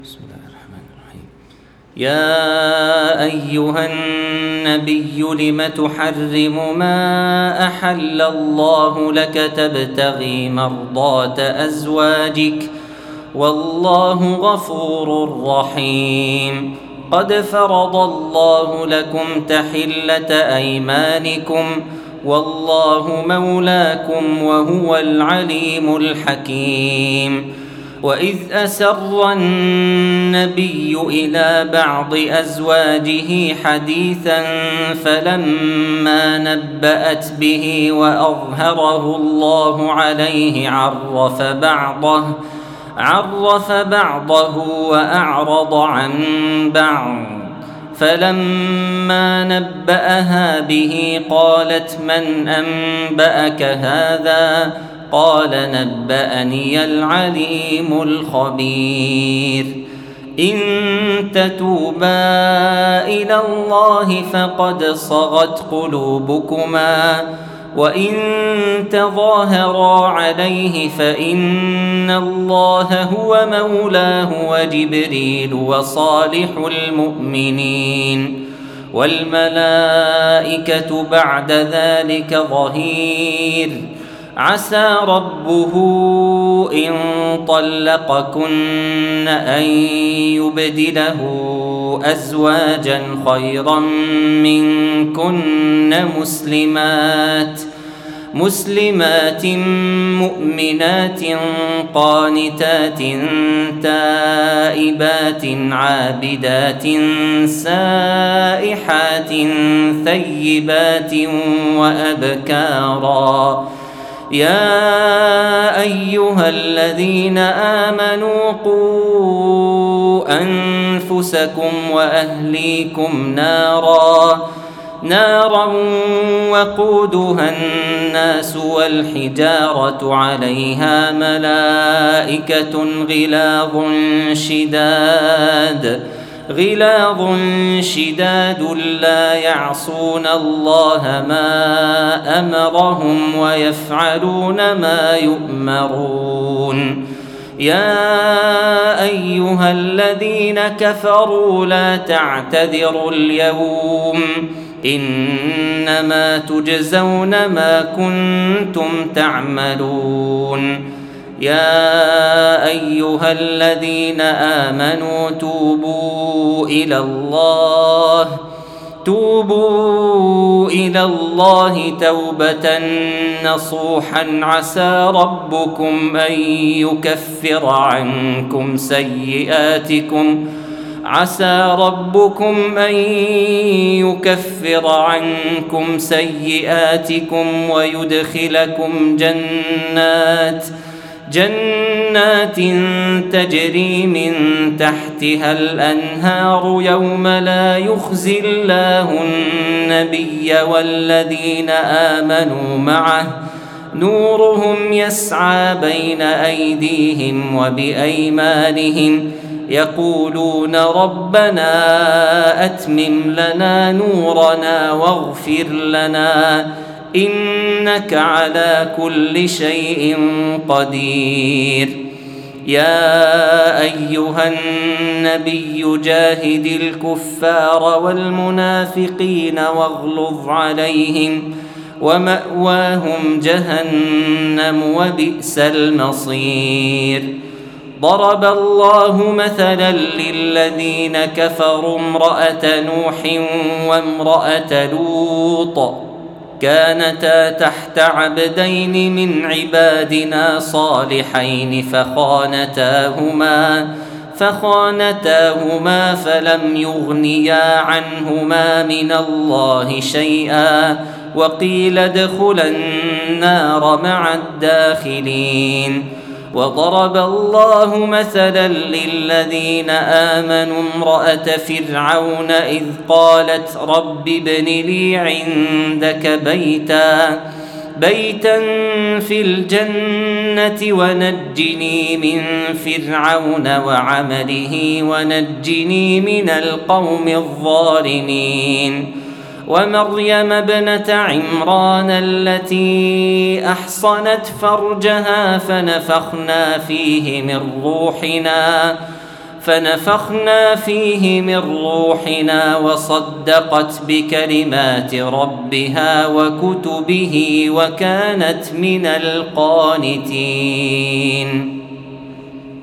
بسم الله الرحمن الرحيم. يا أيها النبي لم تحرم ما أحل الله لك تبتغي مرضات أزواجك والله غفور رحيم. قد فرض الله لكم تحلة أيمانكم والله مولاكم وهو العليم الحكيم. وإذ أسر النبي إلى بعض أزواجه حديثا فلما نبأت به وأظهره الله عليه عرف بعضه وأعرض عن بعض. فلما نبأها به قالت من أنبأك هذا؟ قال نبأني العليم الخبير. إن تتوبا إلى الله فقد صغت قلوبكما وإن تظاهرا عليه فإن الله هو مولاه وجبريل وصالح المؤمنين والملائكة بعد ذلك ظهير. عسى ربه إن طلقكن أن يبدله أزواجا خيرا منكن مسلمات مؤمنات قانتات تائبات عابدات سائحات ثيبات وأبكارا. يا أيها الذين آمنوا قوا أنفسكم وأهليكم نارا وقودها الناس والحجارة عليها ملائكة غلاظ شداد لا يعصون الله ما أمرهم ويفعلون ما يؤمرون. يا أيها الذين كفروا لا تعتذروا اليوم إنما تجزون ما كنتم تعملون. يا أيها الذين آمنوا توبوا إلى الله توبة نصوحا عسى ربكم أن يكفر عنكم سيئاتكم ويدخلكم جنات تجري من تحتها الأنهار يوم لا يخزي الله النبي والذين آمنوا معه نورهم يسعى بين أيديهم وبأيمانهم يقولون ربنا أتمم لنا نورنا واغفر لنا إنك على كل شيء قدير. يا أيها النبي جاهد الكفار والمنافقين واغلظ عليهم ومأواهم جهنم وبئس المصير. ضرب الله مثلا للذين كفروا امرأة نوح وامرأة لوط كانتا تحت عبدين من عبادنا صالحين فخانتاهما فلم يغنيا عنهما من الله شيئا وقيل ادخلا النار مع الداخلين. وضرب الله مثلا للذين آمنوا امرأة فرعون إذ قالت رب ابن لي عندك بيتا في الجنة ونجني من فرعون وعمله ونجني من القوم الظالمين. ومريم ابنة عمران التي أحصنت فرجها فنفخنا فيه من روحنا فنفخنا فيه من روحنا وصدقت بكلمات ربها وكتبه وكانت من القانتين.